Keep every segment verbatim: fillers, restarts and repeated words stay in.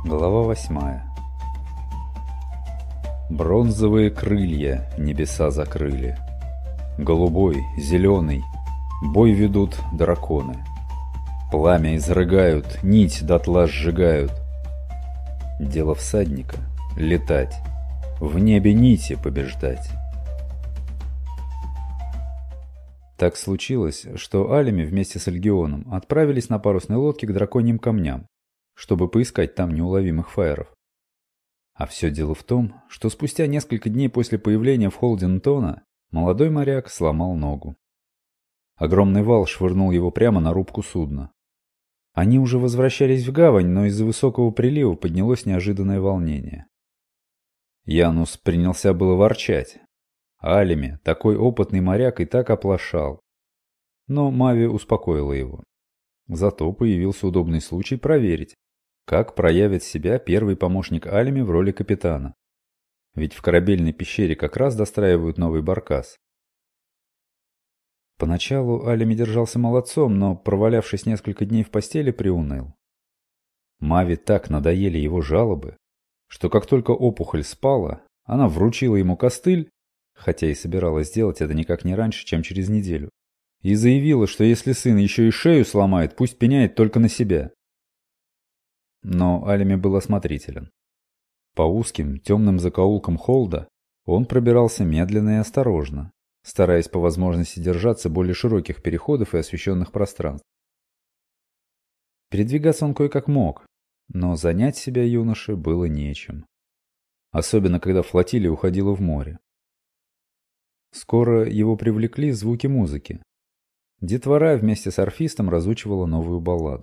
Глава восьмая. Бронзовые крылья небеса закрыли. Голубой, зеленый, бой ведут драконы. Пламя изрыгают, нить дотла сжигают. Дело всадника — летать, в небе нити побеждать. Так случилось, что Алеми вместе с Эльгионом отправились на парусной лодке к драконьим камням, чтобы поискать там неуловимых фаеров. А все дело в том, что спустя несколько дней после появления в Холдентона молодой моряк сломал ногу. Огромный вал швырнул его прямо на рубку судна. Они уже возвращались в гавань, но из-за высокого прилива поднялось неожиданное волнение. Янус принялся было ворчать. Алеми, такой опытный моряк, и так оплошал. Но Мави успокоила его. Зато появился удобный случай проверить, как проявит себя первый помощник Алеми в роли капитана. Ведь в корабельной пещере как раз достраивают новый баркас. Поначалу Алеми держался молодцом, но, провалявшись несколько дней в постели, приуныл. Мави так надоели его жалобы, что как только опухоль спала, она вручила ему костыль, хотя и собиралась сделать это никак не раньше, чем через неделю, и заявила, что если сын еще и шею сломает, пусть пеняет только на себя. Но Алеми был осмотрителен. По узким, темным закоулкам холда он пробирался медленно и осторожно, стараясь по возможности держаться более широких переходов и освещенных пространств. Передвигаться он кое-как мог, но занять себя юноше было нечем. Особенно, когда флотилия уходила в море. Скоро его привлекли звуки музыки. Детвора вместе с орфистом разучивала новую балладу.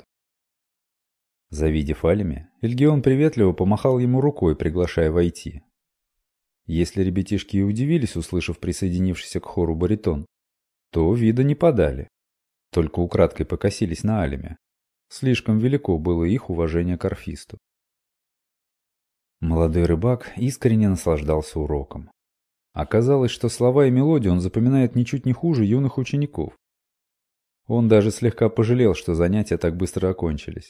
Завидев Алеми, Эльгион приветливо помахал ему рукой, приглашая войти. Если ребятишки и удивились, услышав присоединившийся к хору баритон, то вида не подали, только украдкой покосились на Алеми. Слишком велико было их уважение к орфисту. Молодой рыбак искренне наслаждался уроком. Оказалось, что слова и мелодию он запоминает ничуть не хуже юных учеников. Он даже слегка пожалел, что занятия так быстро окончились.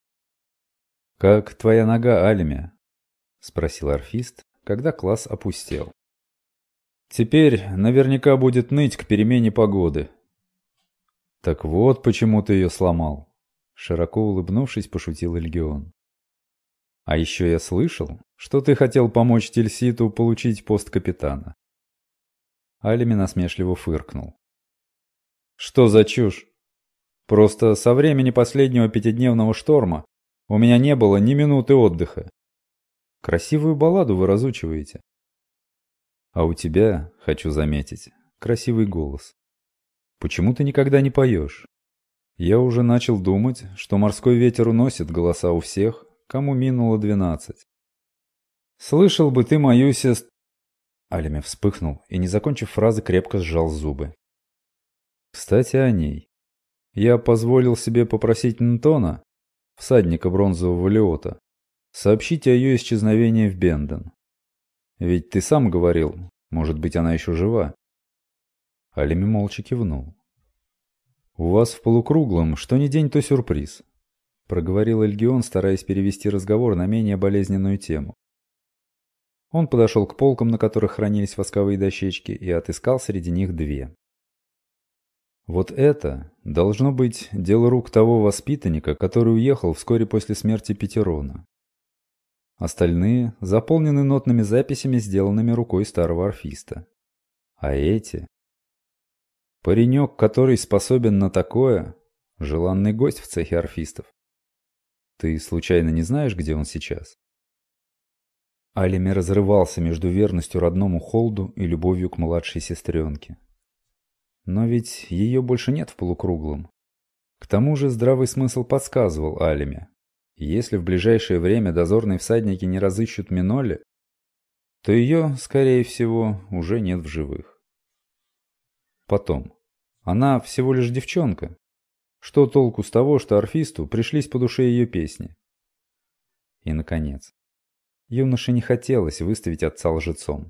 «Как твоя нога, Алеми?» — спросил орфист, когда класс опустел. «Теперь наверняка будет ныть к перемене погоды». «Так вот почему ты ее сломал», — широко улыбнувшись, пошутил Эльгион. «А еще я слышал, что ты хотел помочь Тильситу получить пост капитана». Алеми насмешливо фыркнул. «Что за чушь? Просто со времени последнего пятидневного шторма у меня не было ни минуты отдыха. Красивую балладу вы разучиваете. А у тебя, хочу заметить, красивый голос. Почему ты никогда не поешь? Я уже начал думать, что морской ветер уносит голоса у всех, кому минуло двенадцать. Слышал бы ты мою сестру...» Алеми вспыхнул и, не закончив фразы, крепко сжал зубы. «Кстати, о ней. Я позволил себе попросить Нтона, всадника бронзового леота, сообщить о ее исчезновении в Бенден. Ведь ты сам говорил, может быть, она еще жива». Алеми молча кивнул. «У вас в полукруглом что ни день, то сюрприз», — проговорил Эльгион, стараясь перевести разговор на менее болезненную тему. Он подошел к полкам, на которых хранились восковые дощечки, и отыскал среди них две. Вот это должно быть дело рук того воспитанника, который уехал вскоре после смерти Петерона. Остальные заполнены нотными записями, сделанными рукой старого орфиста. А эти... Паренек, который способен на такое, желанный гость в цехе орфистов. Ты случайно не знаешь, где он сейчас? Алеми разрывался между верностью родному Холду и любовью к младшей сестренке. Но ведь ее больше нет в полукруглом. К тому же здравый смысл подсказывал Алеми, если в ближайшее время дозорные всадники не разыщут Минолли, то ее, скорее всего, уже нет в живых. Потом, она всего лишь девчонка. Что толку с того, что орфисту пришлись по душе ее песни? И, наконец, юноше не хотелось выставить отца лжецом.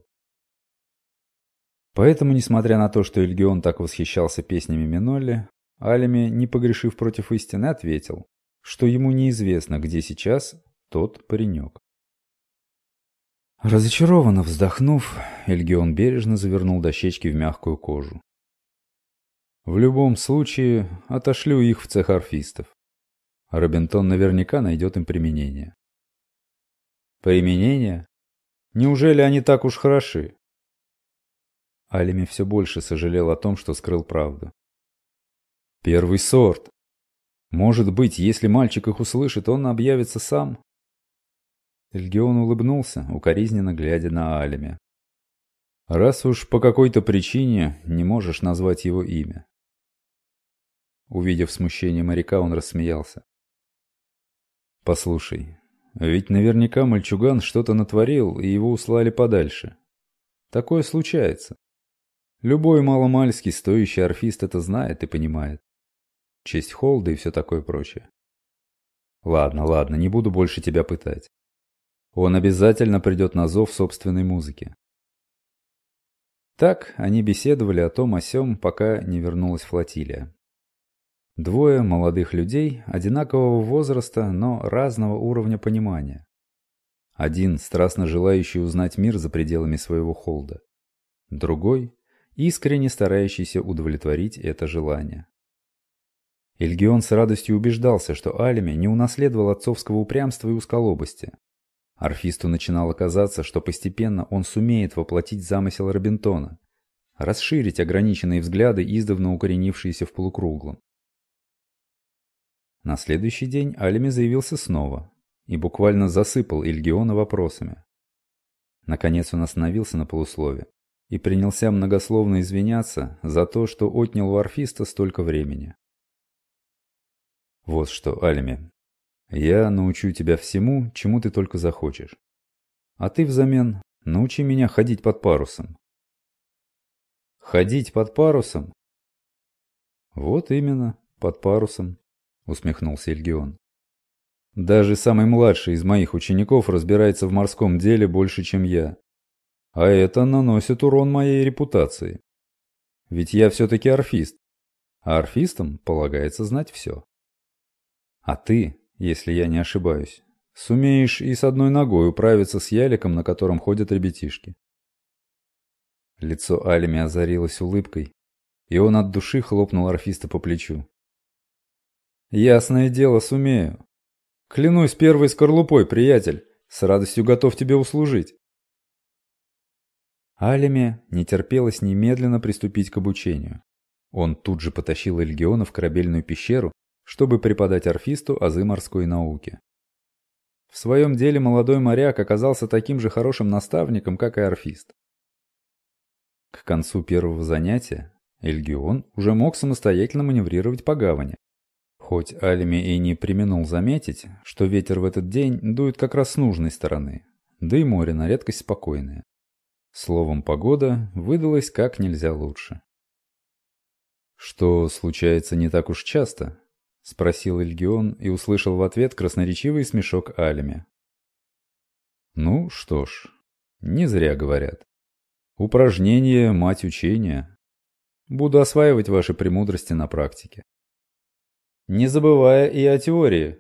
Поэтому, несмотря на то, что Эльгион так восхищался песнями Минолли, Алеми, не погрешив против истины, ответил, что ему неизвестно, где сейчас тот паренек. Разочарованно вздохнув, Эльгион бережно завернул дощечки в мягкую кожу. В любом случае, отошлю их в цех орфистов. Робинтон наверняка найдет им применение. Применение? Неужели они так уж хороши? Алими все больше сожалел о том, что скрыл правду. Первый сорт. Может быть, если мальчик их услышит, он объявится сам? Эльгион улыбнулся, укоризненно глядя на Алими. Раз уж по какой-то причине не можешь назвать его имя. Увидев смущение моряка, он рассмеялся. Послушай, ведь наверняка мальчуган что-то натворил, и его услали подальше. Такое случается. Любой маломальский стоящий орфист это знает и понимает. Честь Холда и все такое прочее. Ладно, ладно, не буду больше тебя пытать. Он обязательно придет на зов собственной музыки. Так они беседовали о том о сём, пока не вернулась флотилия. Двое молодых людей, одинакового возраста, но разного уровня понимания. Один, страстно желающий узнать мир за пределами своего холда. Другой, искренне старающийся удовлетворить это желание. Эльгион с радостью убеждался, что Алими не унаследовал отцовского упрямства и узколобости. Орфисту начинало казаться, что постепенно он сумеет воплотить замысел Робинтона, расширить ограниченные взгляды, издавна укоренившиеся в полукруглом. На следующий день Алими заявился снова и буквально засыпал Эльгиона вопросами. Наконец он остановился на полуслове и принялся многословно извиняться за то, что отнял у орфиста столько времени. Вот что, Алими. Я научу тебя всему, чему ты только захочешь. А ты взамен научи меня ходить под парусом. Ходить под парусом? Вот именно, под парусом, усмехнулся Эльгион. Даже самый младший из моих учеников разбирается в морском деле больше, чем я. А это наносит урон моей репутации. Ведь я все-таки орфист, а орфистам полагается знать все. А ты, если я не ошибаюсь, сумеешь и с одной ногой управиться с яликом, на котором ходят ребятишки. Лицо Алими озарилось улыбкой, и он от души хлопнул орфиста по плечу. Ясное дело, сумею. Клянусь первой скорлупой, приятель, с радостью готов тебе услужить. Алиме не терпелось немедленно приступить к обучению. Он тут же потащил Эльгиона в корабельную пещеру, чтобы преподать орфисту азы морской науки. В своем деле молодой моряк оказался таким же хорошим наставником, как и орфист. К концу первого занятия Эльгион уже мог самостоятельно маневрировать по гавани. Хоть Алими и не преминул заметить, что ветер в этот день дует как раз с нужной стороны, да и море на редкость спокойное. Словом, погода выдалась как нельзя лучше. Что случается не так уж часто? — спросил Эльгион и услышал в ответ красноречивый смешок Алими. Ну что ж, не зря говорят. Упражнение — мать учения. Буду осваивать ваши премудрости на практике. Не забывая и о теории.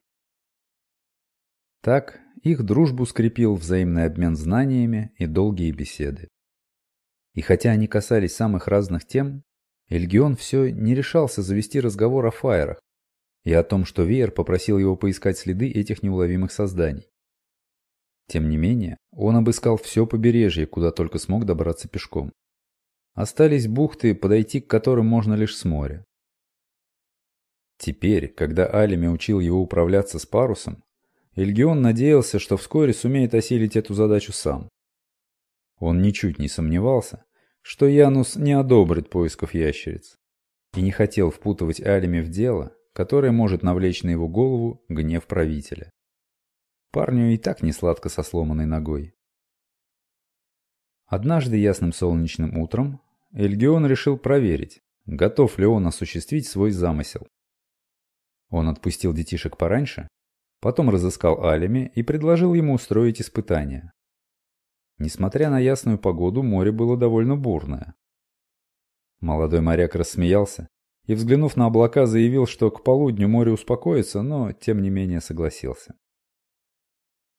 Так их дружбу скрепил взаимный обмен знаниями и долгие беседы. И хотя они касались самых разных тем, Эльгион все не решался завести разговор о фаерах и о том, что Веер попросил его поискать следы этих неуловимых созданий. Тем не менее, он обыскал все побережье, куда только смог добраться пешком. Остались бухты, подойти к которым можно лишь с моря. Теперь, когда Алими учил его управляться с парусом, Эльгион надеялся, что вскоре сумеет осилить эту задачу сам. Он ничуть не сомневался, что Янус не одобрит поисков ящериц, и не хотел впутывать Алими в дело, которое может навлечь на его голову гнев правителя. Парню и так не сладко со сломанной ногой. Однажды ясным солнечным утром Эльгион решил проверить, готов ли он осуществить свой замысел. Он отпустил детишек пораньше, потом разыскал Алими и предложил ему устроить испытание. Несмотря на ясную погоду, море было довольно бурное. Молодой моряк рассмеялся и, взглянув на облака, заявил, что к полудню море успокоится, но тем не менее согласился.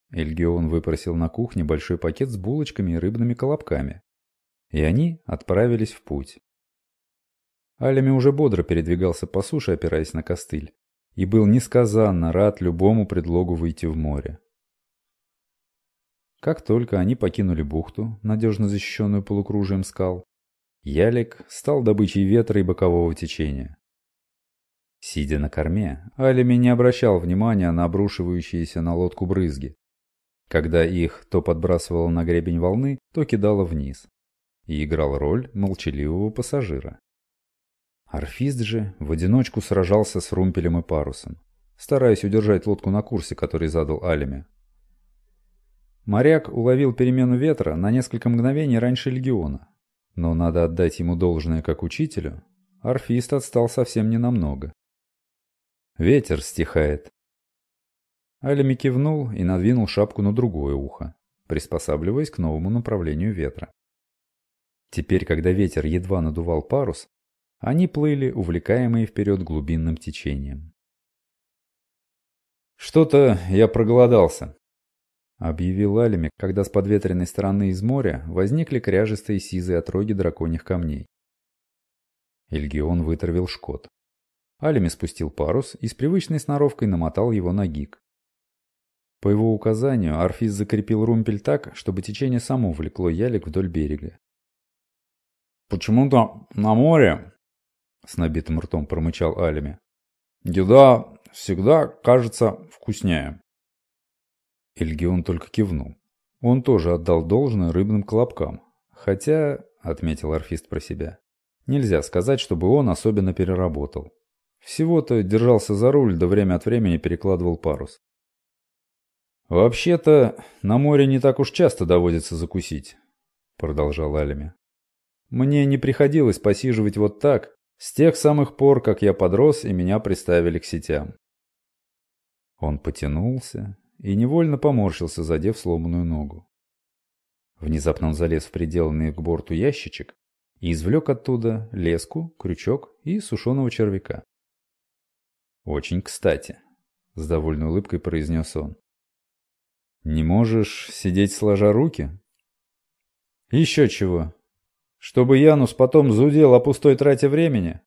Эльгион выпросил на кухне большой пакет с булочками и рыбными колобками. И они отправились в путь. Алеми уже бодро передвигался по суше, опираясь на костыль, и был несказанно рад любому предлогу выйти в море. Как только они покинули бухту, надежно защищенную полукружием скал, ялик стал добычей ветра и бокового течения. Сидя на корме, Алеми не обращал внимания на обрушивающиеся на лодку брызги, когда их то подбрасывало на гребень волны, то кидало вниз, и играл роль молчаливого пассажира. Орфист же в одиночку сражался с румпелем и парусом, стараясь удержать лодку на курсе, который задал Алеми. Моряк уловил перемену ветра на несколько мгновений раньше легиона, но надо отдать ему должное как учителю, орфист отстал совсем ненамного. Ветер стихает. Алеми кивнул и надвинул шапку на другое ухо, приспосабливаясь к новому направлению ветра. Теперь, когда ветер едва надувал парус, они плыли, увлекаемые вперед глубинным течением. «Что-то я проголодался», — объявил Алеми, когда с подветренной стороны из моря возникли кряжестые сизые отроги драконьих камней. Эльгион вытравил шкот. Алеми спустил парус и с привычной сноровкой намотал его на гик. По его указанию орфист закрепил румпель так, чтобы течение само влекло ялик вдоль берега. «Почему-то на море, — с набитым ртом промычал Алеми, — еда всегда кажется вкуснее». Эльгион только кивнул. Он тоже отдал должное рыбным колобкам. Хотя, — отметил орфист про себя, — нельзя сказать, чтобы он особенно переработал. Всего-то держался за руль, да время от времени перекладывал парус. «Вообще-то, на море не так уж часто доводится закусить», — продолжал Алеми. «Мне не приходилось посиживать вот так с тех самых пор, как я подрос и меня приставили к сетям». Он потянулся и невольно поморщился, задев сломанную ногу. Внезапно он залез в приделанный к борту ящичек и извлек оттуда леску, крючок и сушеного червяка. «Очень кстати», — с довольной улыбкой произнес он. «Не можешь сидеть сложа руки?» «Еще чего. Чтобы Янус потом зудел о пустой трате времени?»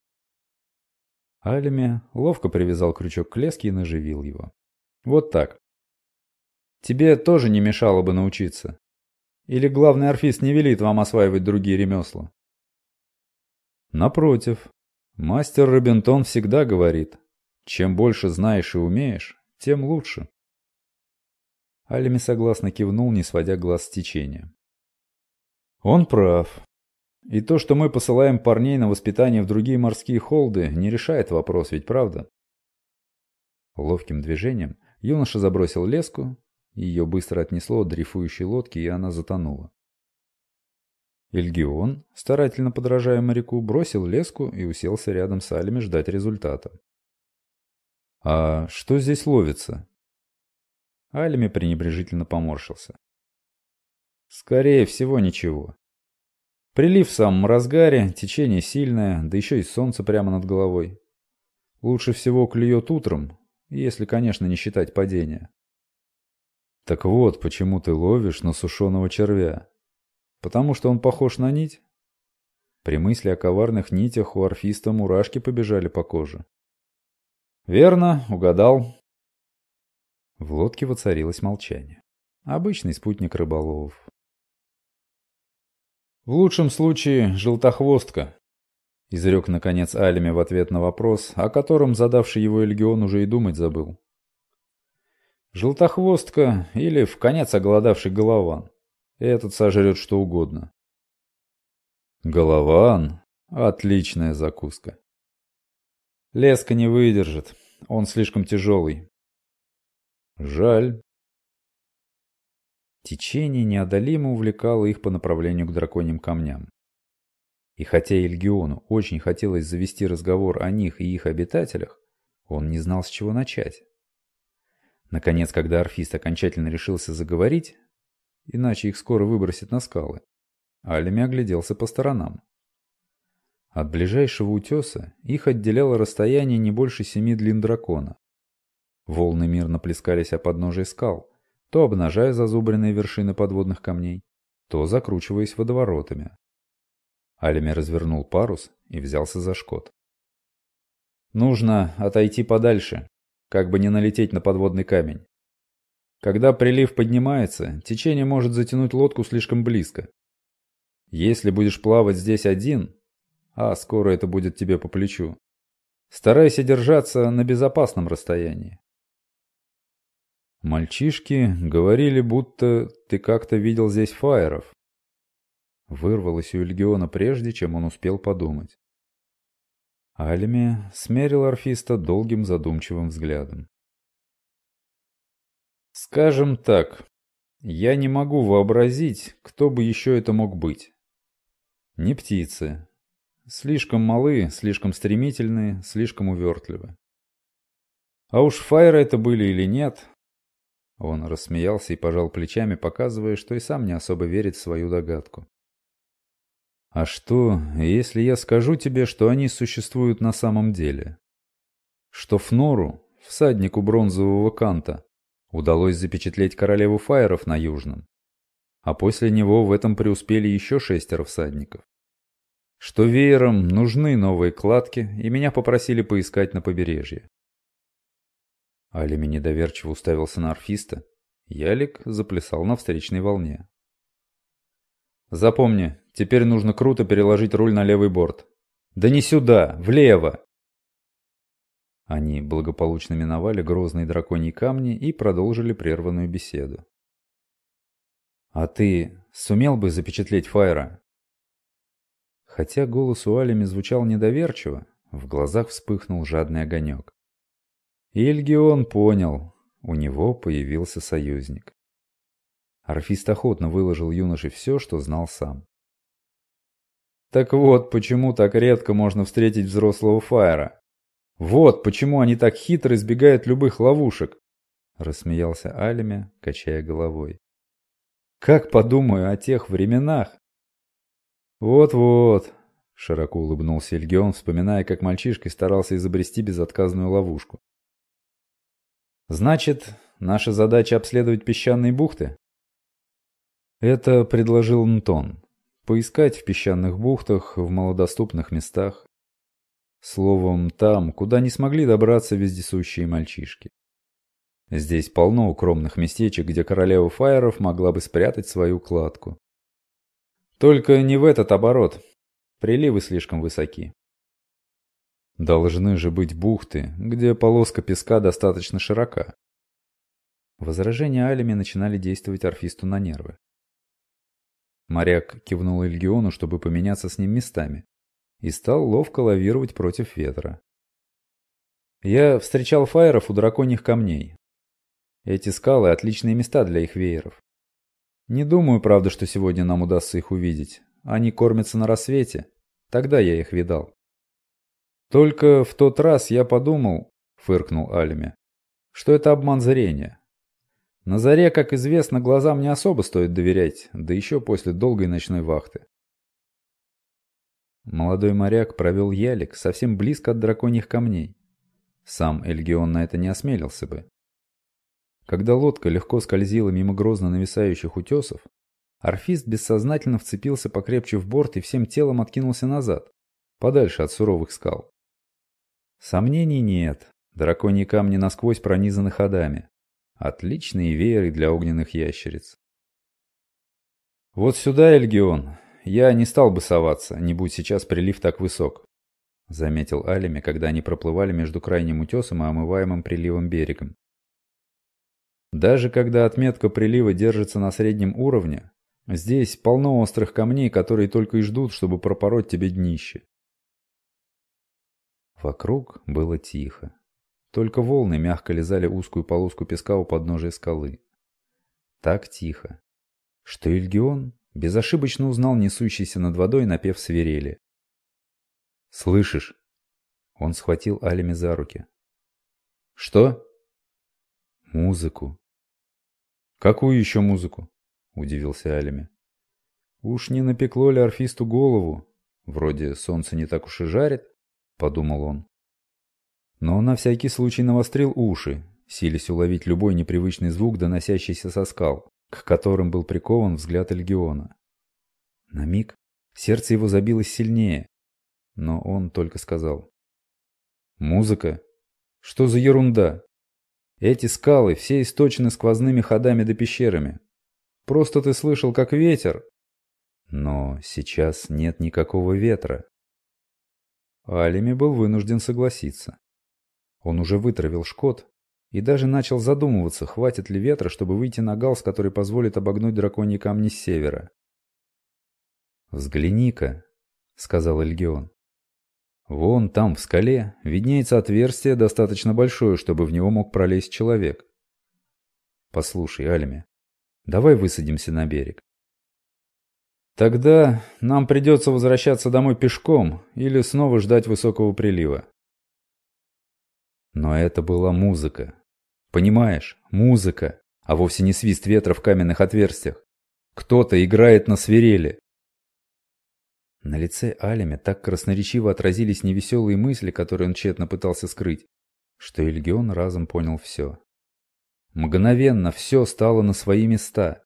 Алеми ловко привязал крючок к леске и наживил его. «Вот так. Тебе тоже не мешало бы научиться. Или главный орфист не велит вам осваивать другие ремесла?» «Напротив, мастер Робинтон всегда говорит, чем больше знаешь и умеешь, тем лучше». Алеми согласно кивнул, не сводя глаз с течения. «Он прав. И то, что мы посылаем парней на воспитание в другие морские холды, не решает вопрос, ведь правда?» Ловким движением юноша забросил леску, ее быстро отнесло от дрейфующей лодки, и она затонула. Эльгион, старательно подражая моряку, бросил леску и уселся рядом с Алеми ждать результата. «А что здесь ловится?» Алеми пренебрежительно поморщился. «Скорее всего, ничего. Прилив в самом разгаре, течение сильное, да еще и солнце прямо над головой. Лучше всего клюет утром, если, конечно, не считать падения». «Так вот, почему ты ловишь на сушеного червя? Потому что он похож на нить?» При мысли о коварных нитях у орфиста мурашки побежали по коже. «Верно, угадал». В лодке воцарилось молчание. Обычный спутник рыболовов. «В лучшем случае желтохвостка», — изрек наконец Алеми в ответ на вопрос, о котором задавший его Эльгион уже и думать забыл. «Желтохвостка или вконец оголодавший голован. Этот сожрет что угодно». «Голован? Отличная закуска». «Леска не выдержит, он слишком тяжелый». «Жаль». Течение неодолимо увлекало их по направлению к драконьим камням. И хотя Эльгиону очень хотелось завести разговор о них и их обитателях, он не знал, с чего начать. Наконец, когда орфист окончательно решился заговорить, иначе их скоро выбросит на скалы, Алеми огляделся по сторонам. От ближайшего утеса их отделяло расстояние не больше семи длин дракона. Волны мирно плескались о подножие скал, то обнажая зазубренные вершины подводных камней, то закручиваясь водоворотами. Алеми развернул парус и взялся за шкот. Нужно отойти подальше, как бы не налететь на подводный камень. Когда прилив поднимается, течение может затянуть лодку слишком близко. Если будешь плавать здесь один, а скоро это будет тебе по плечу, старайся держаться на безопасном расстоянии. Мальчишки говорили, будто ты как-то видел здесь фаеров. Вырвалось у Ильгиона прежде, чем он успел подумать. Алеми смерил орфиста долгим задумчивым взглядом. Скажем так, я не могу вообразить, кто бы еще это мог быть. Не птицы. Слишком малы, слишком стремительные, слишком увертливы. А уж фаеры это были или нет... Он рассмеялся и пожал плечами, показывая, что и сам не особо верит в свою догадку. А что, если я скажу тебе, что они существуют на самом деле? Что Фнору, всаднику бронзового канта, удалось запечатлеть королеву фаеров на Южном, а после него в этом преуспели еще шестеро всадников. Что веерам нужны новые кладки, и меня попросили поискать на побережье. Алеми недоверчиво уставился на орфиста. Ялик заплясал на встречной волне. «Запомни, теперь нужно круто переложить руль на левый борт. Да не сюда, влево!» Они благополучно миновали грозные драконьи камни и продолжили прерванную беседу. «А ты сумел бы запечатлеть фаера?» Хотя голос у Алеми звучал недоверчиво, в глазах вспыхнул жадный огонек. Ильгион понял, у него появился союзник. Орфист охотно выложил юноше все, что знал сам. Так вот, почему так редко можно встретить взрослого фаера. Вот почему они так хитро избегают любых ловушек, рассмеялся Алеми, качая головой. Как подумаю о тех временах. Вот-вот, широко улыбнулся Ильгион, вспоминая, как мальчишкой старался изобрести безотказную ловушку. Значит, наша задача обследовать песчаные бухты? Это предложил Нтон. Поискать в песчаных бухтах, в малодоступных местах. Словом, там, куда не смогли добраться вездесущие мальчишки. Здесь полно укромных местечек, где королева фаеров могла бы спрятать свою кладку. Только не в этот оборот. Приливы слишком высоки. Должны же быть бухты, где полоска песка достаточно широка. Возражения Алеми начинали действовать орфисту на нервы. Моряк кивнул Ильгиону, чтобы поменяться с ним местами, и стал ловко лавировать против ветра. Я встречал фаеров у драконьих камней. Эти скалы — отличные места для их вееров. Не думаю, правда, что сегодня нам удастся их увидеть. Они кормятся на рассвете. Тогда я их видал. Только в тот раз я подумал, фыркнул Алеми, что это обман зрения. На заре, как известно, глазам не особо стоит доверять, да еще после долгой ночной вахты. Молодой моряк провел ялик совсем близко от драконьих камней. Сам Ильгион на это не осмелился бы. Когда лодка легко скользила мимо грозно нависающих утесов, орфист бессознательно вцепился покрепче в борт и всем телом откинулся назад, подальше от суровых скал. Сомнений нет, драконьи камни насквозь пронизаны ходами. Отличные вееры для огненных ящериц. Вот сюда, Ильгион, я не стал бы соваться, не будь сейчас прилив так высок, заметил Алеми, когда они проплывали между крайним утесом и омываемым приливом берегом. Даже когда отметка прилива держится на среднем уровне, здесь полно острых камней, которые только и ждут, чтобы пропороть тебе днище. Вокруг было тихо. Только волны мягко лизали узкую полоску песка у подножия скалы. Так тихо, что Ильгион безошибочно узнал несущийся над водой напев свирели. «Слышишь?» Он схватил Алеми за руки. «Что?» «Музыку». «Какую еще музыку?» — удивился Алеми. «Уж не напекло ли орфисту голову? Вроде солнце не так уж и жарит», — подумал он. Но на всякий случай навострил уши. силясь уловить любой непривычный звук, доносящийся со скал, к которым был прикован взгляд Эльгиона. На миг сердце его забилось сильнее, но он только сказал: «Музыка? Что за ерунда? Эти скалы все источены сквозными ходами да пещерами. Просто ты слышал, как ветер». Но сейчас нет никакого ветра. Алеми был вынужден согласиться. Он уже вытравил шкот и даже начал задумываться, хватит ли ветра, чтобы выйти на галс, который позволит обогнуть драконьи камни с севера. «Взгляни-ка», — сказал Эльгион. «Вон там, в скале, виднеется отверстие, достаточно большое, чтобы в него мог пролезть человек. Послушай, Алеми, давай высадимся на берег. Тогда нам придется возвращаться домой пешком или снова ждать высокого прилива». Но это была музыка. Понимаешь, музыка, а вовсе не свист ветра в каменных отверстиях. Кто-то играет на свирели. На лице Алеми так красноречиво отразились невеселые мысли, которые он тщетно пытался скрыть, что Эльгион разом понял все. Мгновенно все стало на свои места.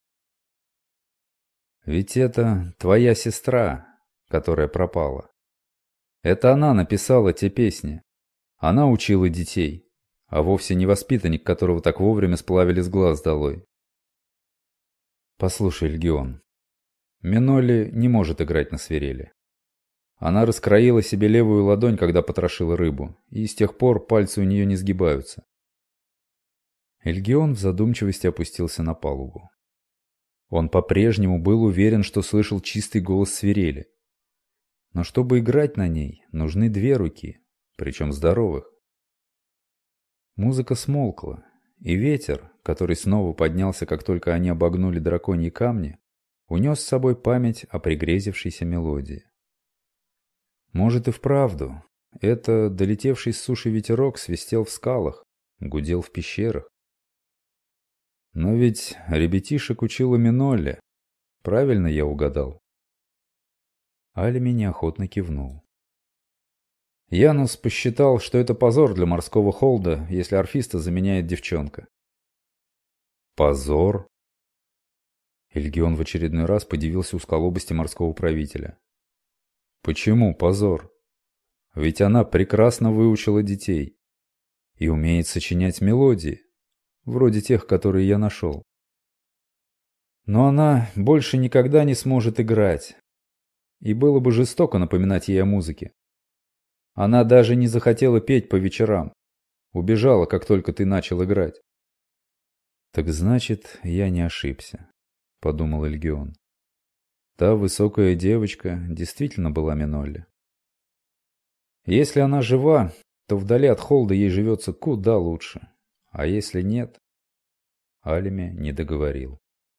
Ведь это твоя сестра, которая пропала. Это она написала те песни. Она учила детей, а вовсе не воспитанник, которого так вовремя сплавили с глаз долой. Послушай, Эльгион, Минолли не может играть на свирели. Она раскроила себе левую ладонь, когда потрошила рыбу, и с тех пор пальцы у нее не сгибаются. Эльгион в задумчивости опустился на палубу. Он по-прежнему был уверен, что слышал чистый голос свирели. Но чтобы играть на ней, нужны две руки, причем здоровых. Музыка смолкла, и ветер, который снова поднялся, как только они обогнули драконьи камни, унес с собой память о пригрезившейся мелодии. Может и вправду, это долетевший с суши ветерок свистел в скалах, гудел в пещерах. Но ведь ребятишек учила Минолли. Правильно я угадал? Алеми неохотно кивнул. Янус посчитал, что это позор для морского холда, если орфиста заменяет девчонка. Позор? Эльгион в очередной раз подивился узколобости морского правителя. Почему позор? Ведь она прекрасно выучила детей и умеет сочинять мелодии, вроде тех, которые я нашел. Но она больше никогда не сможет играть, и было бы жестоко напоминать ей о музыке. Она даже не захотела петь по вечерам, убежала, как только ты начал играть. Так значит, я не ошибся, подумал Эльгион. Та высокая девочка действительно была Минолли. Если она жива, то вдали от холда ей живется куда лучше. А если нет? Алеми не договорил.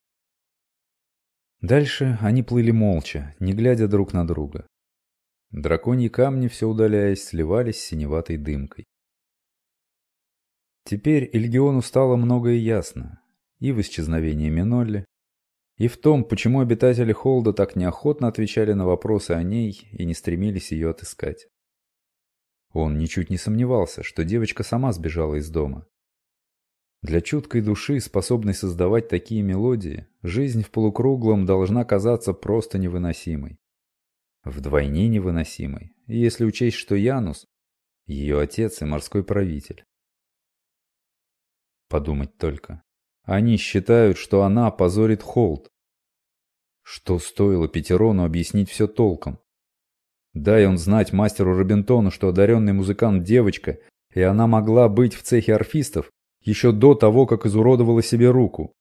Дальше они плыли молча, не глядя друг на друга. Драконьи камни, все удаляясь, сливались с синеватой дымкой. Теперь Эльгиону стало многое ясно. И в исчезновении Минолли, и в том, почему обитатели холда так неохотно отвечали на вопросы о ней и не стремились ее отыскать. Он ничуть не сомневался, что девочка сама сбежала из дома. Для чуткой души, способной создавать такие мелодии, жизнь в полукруглом должна казаться просто невыносимой. Вдвойне невыносимой, если учесть, что Янус – ее отец и морской правитель. Подумать только. Они считают, что она позорит холд. Что стоило Петерону объяснить все толком? Дай он знать мастеру Робинтону, что одаренный музыкант девочка, и она могла быть в цехе орфистов еще до того, как изуродовала себе руку.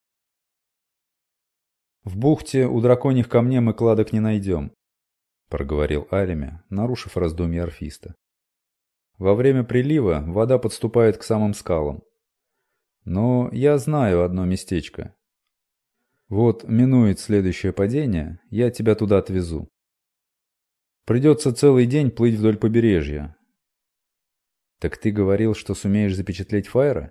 «В бухте у драконьих камней мы кладок не найдем», — проговорил Алеми, нарушив раздумье орфиста. «Во время прилива вода подступает к самым скалам. Но я знаю одно местечко. Вот минует следующее падение, я тебя туда отвезу. Придется целый день плыть вдоль побережья». «Так ты говорил, что сумеешь запечатлеть Файра?»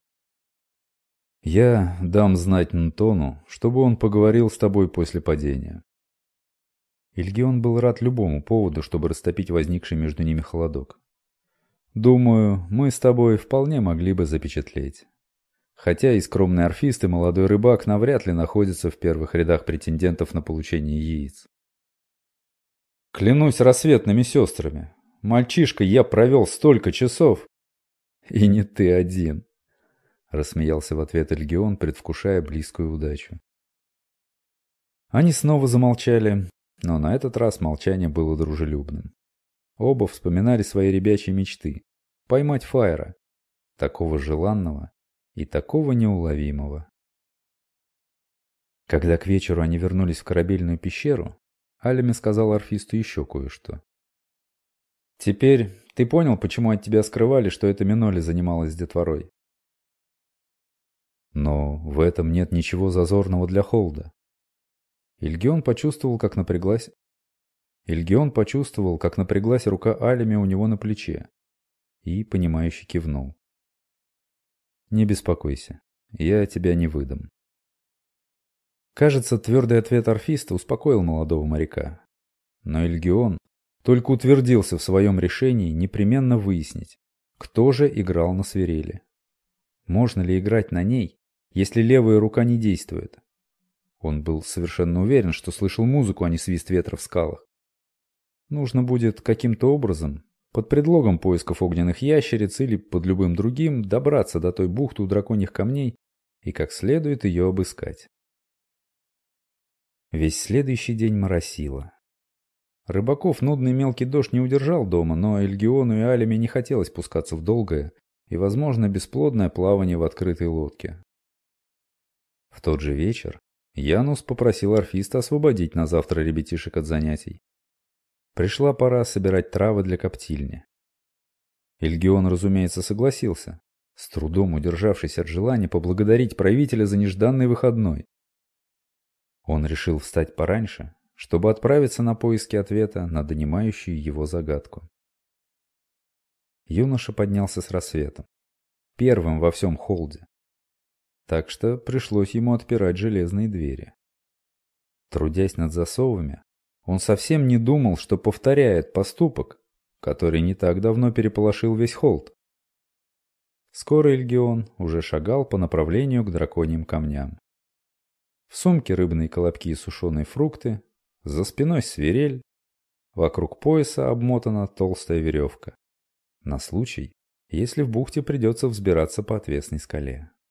«Я дам знать Нтону, чтобы он поговорил с тобой после падения». Эльгион был рад любому поводу, чтобы растопить возникший между ними холодок. «Думаю, мы с тобой вполне могли бы запечатлеть. Хотя и скромный орфист, и молодой рыбак навряд ли находятся в первых рядах претендентов на получение яиц. Клянусь рассветными сестрами. Мальчишка, я провел столько часов. И не ты один. Рассмеялся в ответ Эльгион, предвкушая близкую удачу. Они снова замолчали, но на этот раз молчание было дружелюбным. Оба вспоминали свои ребячьи мечты. Поймать Фаера. Такого желанного и такого неуловимого. Когда к вечеру они вернулись в корабельную пещеру, Алеми сказал орфисту еще кое-что. «Теперь ты понял, почему от тебя скрывали, что эта Миноли занималась детворой?» «Но в этом нет ничего зазорного для Холда». Ильгион почувствовал, как напряглась... Ильгион почувствовал, как напряглась рука Алеми у него на плече, и, понимающе кивнул. «Не беспокойся, я тебя не выдам». Кажется, твердый ответ орфиста успокоил молодого моряка. Но Эльгион только утвердился в своем решении непременно выяснить, кто же играл на свирели. Можно ли играть на ней, если левая рука не действует? Он был совершенно уверен, что слышал музыку, а не свист ветра в скалах. Нужно будет каким-то образом, под предлогом поисков огненных ящериц или под любым другим, добраться до той бухты у драконьих камней и как следует ее обыскать. Весь следующий день моросило. Рыбаков нудный мелкий дождь не удержал дома, но Эльгиону и Алеме не хотелось пускаться в долгое и, возможно, бесплодное плавание в открытой лодке. В тот же вечер Янус попросил орфиста освободить на завтра ребятишек от занятий. Пришла пора собирать травы для коптильни. Эльгион, разумеется, согласился, с трудом удержавшись от желания поблагодарить правителя за нежданный выходной. Он решил встать пораньше, чтобы отправиться на поиски ответа на донимающую его загадку. Юноша поднялся с рассветом, первым во всем Холде. Так что пришлось ему отпирать железные двери. Трудясь над засовами, он совсем не думал, что повторяет поступок, который не так давно переполошил весь Холд. Скоро Эльгион уже шагал по направлению к драконьим камням. В сумке рыбные колобки и сушеные фрукты, за спиной свирель, вокруг пояса обмотана толстая веревка. На случай, если в бухте придется взбираться по отвесной скале.